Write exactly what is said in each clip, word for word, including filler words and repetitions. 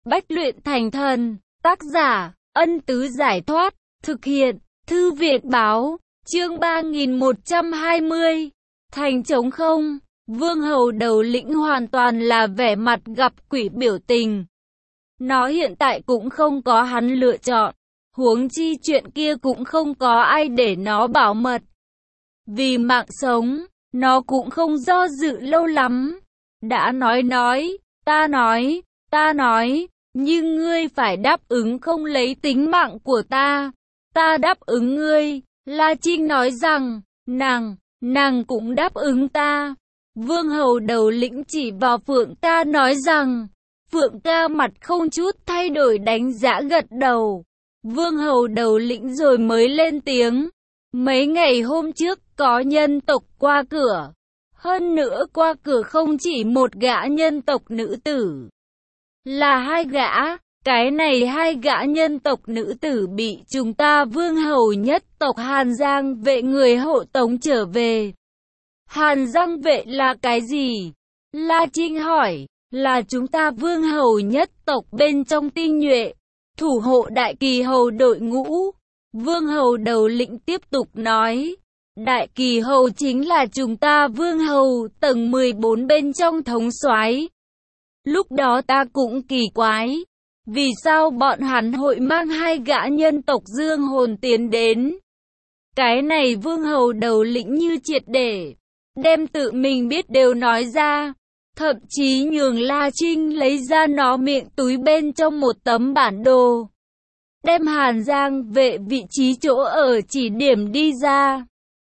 Bách luyện thành thần, tác giả, Ân Tứ Giải Thoát, thực hiện, Thư Việt Báo, chương ba nghìn một trăm hai mươi, thành trống không, Vương Hầu đầu lĩnh hoàn toàn là vẻ mặt gặp quỷ biểu tình. Nó hiện tại cũng không có hắn lựa chọn, huống chi chuyện kia cũng không có ai để nó bảo mật. Vì mạng sống, nó cũng không do dự lâu lắm. Đã nói nói, ta nói, ta nói, nhưng ngươi phải đáp ứng không lấy tính mạng của ta. Ta đáp ứng ngươi. La Trinh nói rằng, nàng, nàng cũng đáp ứng ta. Vương Hầu đầu lĩnh chỉ vào Phượng Ca nói rằng, Phượng Ca mặt không chút thay đổi đánh giá gật đầu. Vương Hầu đầu lĩnh rồi mới lên tiếng. Mấy ngày hôm trước có nhân tộc qua cửa. Hơn nữa qua cửa không chỉ một gã nhân tộc nữ tử, là hai gã. Cái này hai gã nhân tộc nữ tử bị chúng ta Vương Hầu nhất tộc Hàn Giang vệ người hộ tống trở về. Hàn Giang vệ là cái gì? La Trinh hỏi. Là chúng ta Vương Hầu nhất tộc bên trong tinh nhuệ, thủ hộ Đại Kỳ Hầu đội ngũ. Vương Hầu đầu lĩnh tiếp tục nói. Đại Kỳ Hầu chính là chúng ta Vương Hầu tầng mười bốn bên trong thống soái. Lúc đó ta cũng kỳ quái, vì sao bọn hắn hội mang hai gã nhân tộc dương hồn tiến đến. Cái này Vương Hầu đầu lĩnh như triệt để đem tự mình biết đều nói ra, thậm chí nhường La Trinh lấy ra nó miệng túi bên trong một tấm bản đồ, đem Hàn Giang vệ vị trí chỗ ở chỉ điểm đi ra.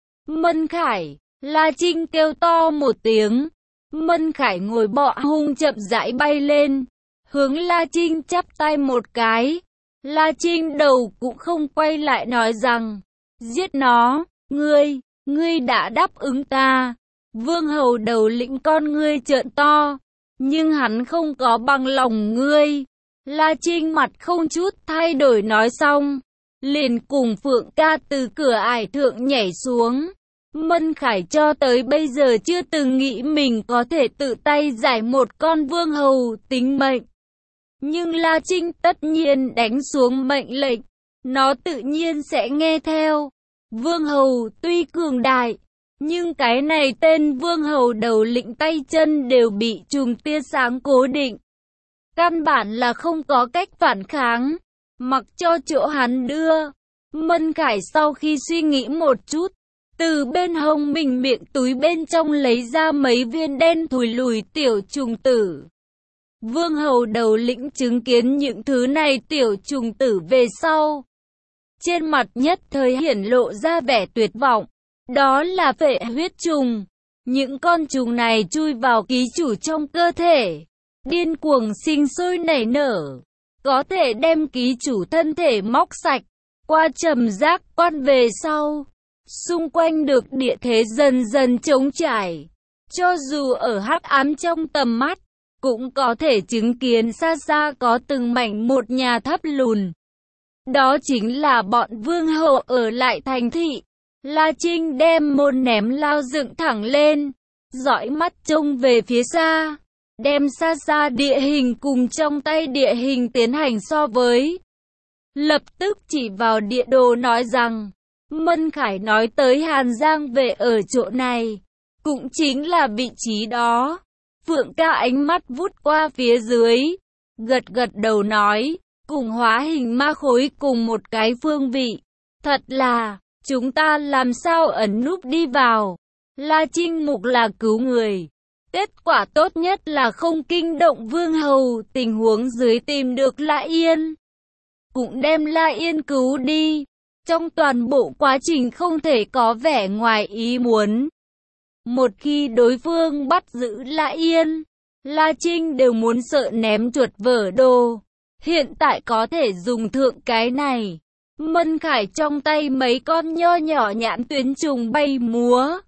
Mân Khải, La Trinh kêu to một tiếng. Mân Khải ngồi bọ hung chậm rãi bay lên, hướng La Trinh chắp tay một cái. La Trinh đầu cũng không quay lại nói rằng, giết nó, ngươi, ngươi đã đáp ứng ta. Vương Hầu đầu lĩnh con ngươi trợn to, nhưng hắn không có bằng lòng ngươi. La Trinh mặt không chút thay đổi nói xong, liền cùng Phượng Ca từ cửa ải thượng nhảy xuống. Mân Khải cho tới bây giờ chưa từng nghĩ mình có thể tự tay giải một con Vương Hầu tính mệnh. Nhưng La Trinh tất nhiên đánh xuống mệnh lệnh, nó tự nhiên sẽ nghe theo. Vương Hầu tuy cường đại, nhưng cái này tên Vương Hầu đầu lĩnh tay chân đều bị chùm tia sáng cố định. Căn bản là không có cách phản kháng, mặc cho chỗ hắn đưa. Mân Khải sau khi suy nghĩ một chút, từ bên hông mình miệng túi bên trong lấy ra mấy viên đen thùi lùi tiểu trùng tử. Vương Hầu đầu lĩnh chứng kiến những thứ này tiểu trùng tử về sau, trên mặt nhất thời hiển lộ ra vẻ tuyệt vọng. Đó là phệ huyết trùng. Những con trùng này chui vào ký chủ trong cơ thể, điên cuồng sinh sôi nảy nở, có thể đem ký chủ thân thể móc sạch. Qua trầm giác quan về sau, xung quanh được địa thế dần dần trống trải. Cho dù ở hắc ám trong tầm mắt, cũng có thể chứng kiến xa xa có từng mảnh một nhà thấp lùn. Đó chính là bọn Vương Hầu ở lại thành thị. La Trinh đem môn ném lao dựng thẳng lên, dõi mắt trông về phía xa, đem xa xa địa hình cùng trong tay địa hình tiến hành so với. Lập tức chỉ vào địa đồ nói rằng, Mân Khải nói tới Hàn Giang vệ ở chỗ này, cũng chính là vị trí đó. Phượng Ca ánh mắt vút qua phía dưới, gật gật đầu nói, cùng hóa hình ma khối cùng một cái phương vị. Thật là, chúng ta làm sao ẩn núp đi vào. La Trinh mục là cứu người, kết quả tốt nhất là không kinh động Vương Hầu. Tình huống dưới tìm được La Yên, cũng đem La Yên cứu đi. Trong toàn bộ quá trình không thể có vẻ ngoài ý muốn. Một khi đối phương bắt giữ La Yên, La Trinh đều muốn sợ ném chuột vỡ đồ. Hiện tại có thể dùng thượng cái này. Mân Khải trong tay mấy con nho nhỏ nhãn tuyến trùng bay múa.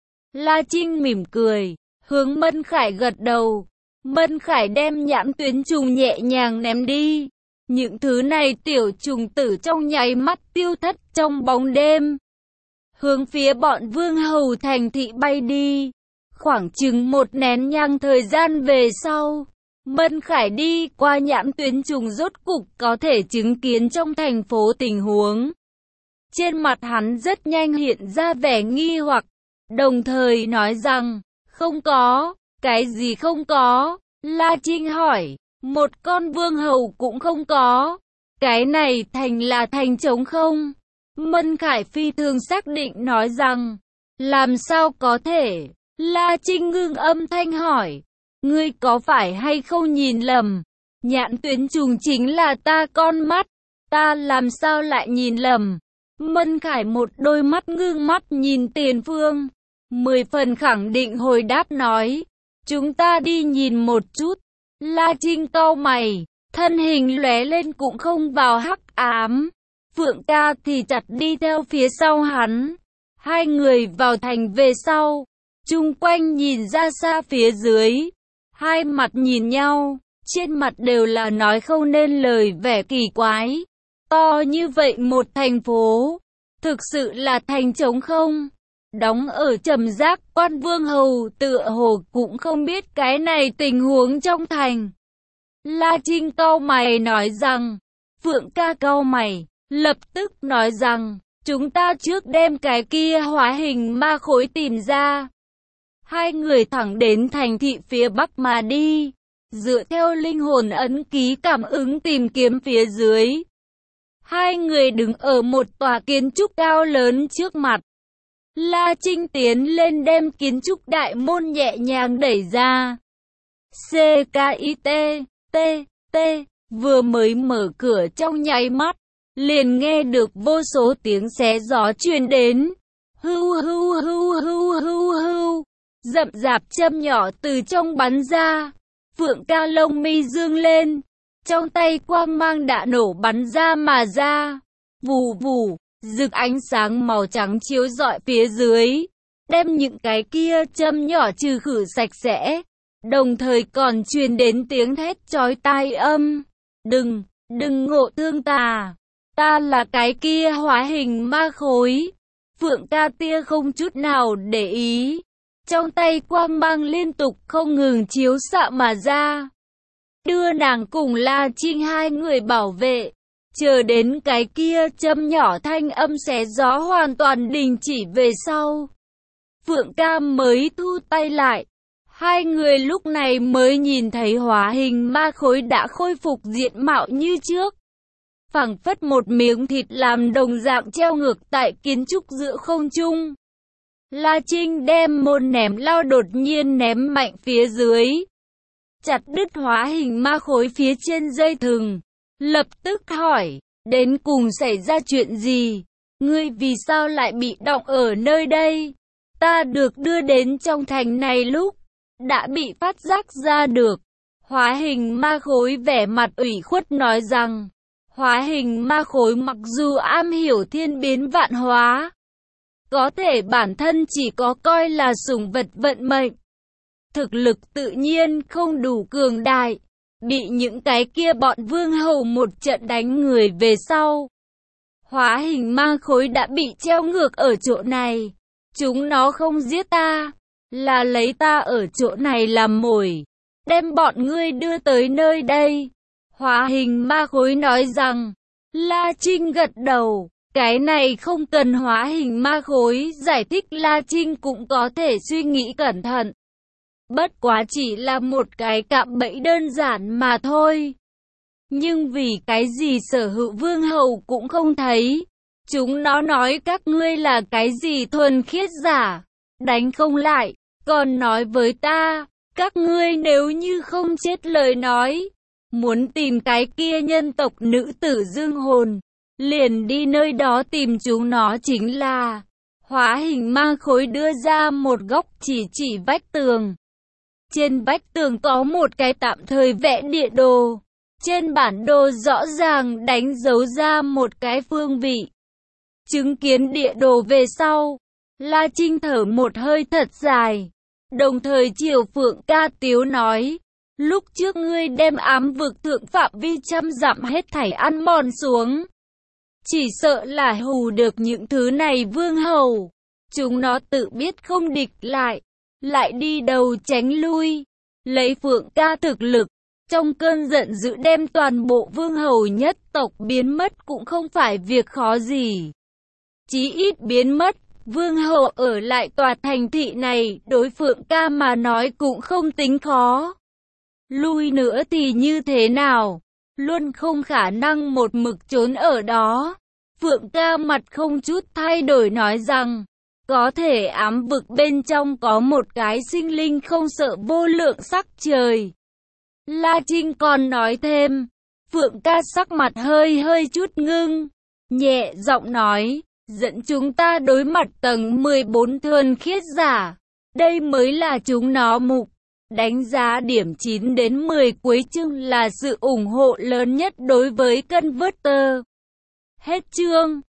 La Trinh mỉm cười, hướng Mân Khải gật đầu. Mân Khải đem nhãn tuyến trùng nhẹ nhàng ném đi. Những thứ này tiểu trùng tử trong nháy mắt tiêu thất trong bóng đêm, hướng phía bọn Vương Hầu thành thị bay đi. Khoảng chừng một nén nhang thời gian về sau, Mân Khải đi qua nhãn tuyến trùng rốt cục có thể chứng kiến trong thành phố tình huống. Trên mặt hắn rất nhanh hiện ra vẻ nghi hoặc, đồng thời nói rằng, không có, cái gì không có? La Trinh hỏi, một con vương hầu cũng không có. Cái này thành là thành trống không? Mân Khải phi thường xác định nói rằng, làm sao có thể? La Trinh ngưng âm thanh hỏi, ngươi có phải hay không nhìn lầm? Nhãn tuyến trùng chính là ta con mắt, ta làm sao lại nhìn lầm? Mân Khải một đôi mắt ngưng mắt nhìn tiền phương, mười phần khẳng định hồi đáp nói, chúng ta đi nhìn một chút. La Trinh cau mày, thân hình lóe lên cũng không vào hắc ám. Phượng ca thì chặt đi theo phía sau hắn. Hai người vào thành về sau, chung quanh nhìn ra xa phía dưới. Hai mặt nhìn nhau, trên mặt đều là nói không nên lời vẻ kỳ quái. To như vậy một thành phố, thực sự là thành trống không? Đóng ở Trầm Giác Quan vương hầu tựa hồ cũng không biết cái này tình huống trong thành. La Trinh cau mày nói rằng, Phượng ca cau mày, lập tức nói rằng, chúng ta trước đem cái kia hóa hình ma khối tìm ra. Hai người thẳng đến thành thị phía bắc mà đi, dựa theo linh hồn ấn ký cảm ứng tìm kiếm phía dưới. Hai người đứng ở một tòa kiến trúc cao lớn trước mặt. La Trinh tiến lên đem kiến trúc đại môn nhẹ nhàng đẩy ra. C K I T, T, T, vừa mới mở cửa trong nháy mắt, liền nghe được vô số tiếng xé gió truyền đến. Hưu hưu hưu hưu hưu hưu, rậm rạp châm nhỏ từ trong bắn ra. Phượng ca lông mi dương lên, trong tay quang mang đã nổ bắn ra mà ra. Vù vù, rực ánh sáng màu trắng chiếu rọi phía dưới, đem những cái kia châm nhỏ trừ khử sạch sẽ. Đồng thời còn truyền đến tiếng thét chói tai âm. Đừng, đừng ngộ thương ta. Ta là cái kia hóa hình ma khối. Phượng ca tia không chút nào để ý. Trong tay quang mang liên tục không ngừng chiếu xạ mà ra. Đưa nàng cùng La Trinh hai người bảo vệ. Chờ đến cái kia châm nhỏ thanh âm xé gió hoàn toàn đình chỉ về sau. Phượng ca mới thu tay lại. Hai người lúc này mới nhìn thấy hóa hình ma khối đã khôi phục diện mạo như trước. Phảng phất một miếng thịt làm đồng dạng treo ngược tại kiến trúc giữa không trung. La Trinh đem môn ném lao đột nhiên ném mạnh phía dưới. Chặt đứt hóa hình ma khối phía trên dây thừng. Lập tức hỏi, đến cùng xảy ra chuyện gì? Ngươi vì sao lại bị đọng ở nơi đây? Ta được đưa đến trong thành này lúc đã bị phát giác ra được. Hóa hình ma khối vẻ mặt ủy khuất nói rằng, hóa hình ma khối mặc dù am hiểu thiên biến vạn hóa, có thể bản thân chỉ có coi là sủng vật vận mệnh. Thực lực tự nhiên không đủ cường đại, bị những cái kia bọn vương hầu một trận đánh người về sau. Hóa hình ma khối đã bị treo ngược ở chỗ này. Chúng nó không giết ta, là lấy ta ở chỗ này làm mồi, đem bọn ngươi đưa tới nơi đây. Hóa hình ma khối nói rằng, La Trinh gật đầu, cái này không cần hóa hình ma khối giải thích, La Trinh cũng có thể suy nghĩ cẩn thận. Bất quá chỉ là một cái cạm bẫy đơn giản mà thôi. Nhưng vì cái gì Sở Hữu vương hầu cũng không thấy. Chúng nó nói các ngươi là cái gì thuần khiết giả, đánh không lại, còn nói với ta, các ngươi nếu như không chết lời nói, muốn tìm cái kia nhân tộc nữ tử dương hồn, liền đi nơi đó tìm chúng nó chính là. Hóa hình ma khối đưa ra một góc chỉ chỉ vách tường. Trên vách tường có một cái tạm thời vẽ địa đồ. Trên bản đồ rõ ràng đánh dấu ra một cái phương vị. Chứng kiến địa đồ về sau, La Trinh thở một hơi thật dài. Đồng thời chiều Phượng ca tiếu nói, lúc trước ngươi đem ám vực thượng phạm vi trăm dặm hết thảy ăn mòn xuống. Chỉ sợ là hù được những thứ này vương hầu. Chúng nó tự biết không địch lại, lại đi đầu tránh lui. Lấy Phượng ca thực lực, trong cơn giận dữ đem toàn bộ vương hầu nhất tộc biến mất cũng không phải việc khó gì. Chí ít biến mất, vương hầu ở lại tòa thành thị này, đối Phượng ca mà nói cũng không tính khó. Lui nữa thì như thế nào? Luôn không khả năng một mực trốn ở đó. Phượng ca mặt không chút thay đổi nói rằng, có thể ám vực bên trong có một cái sinh linh không sợ vô lượng sắc trời. La Trinh còn nói thêm, Phượng ca sắc mặt hơi hơi chút ngưng, nhẹ giọng nói, dẫn chúng ta đối mặt tầng mười bốn thuần khiết giả. Đây mới là chúng nó mục. Đánh giá điểm chín đến mười cuối chương là sự ủng hộ lớn nhất đối với Converter. Hết chương.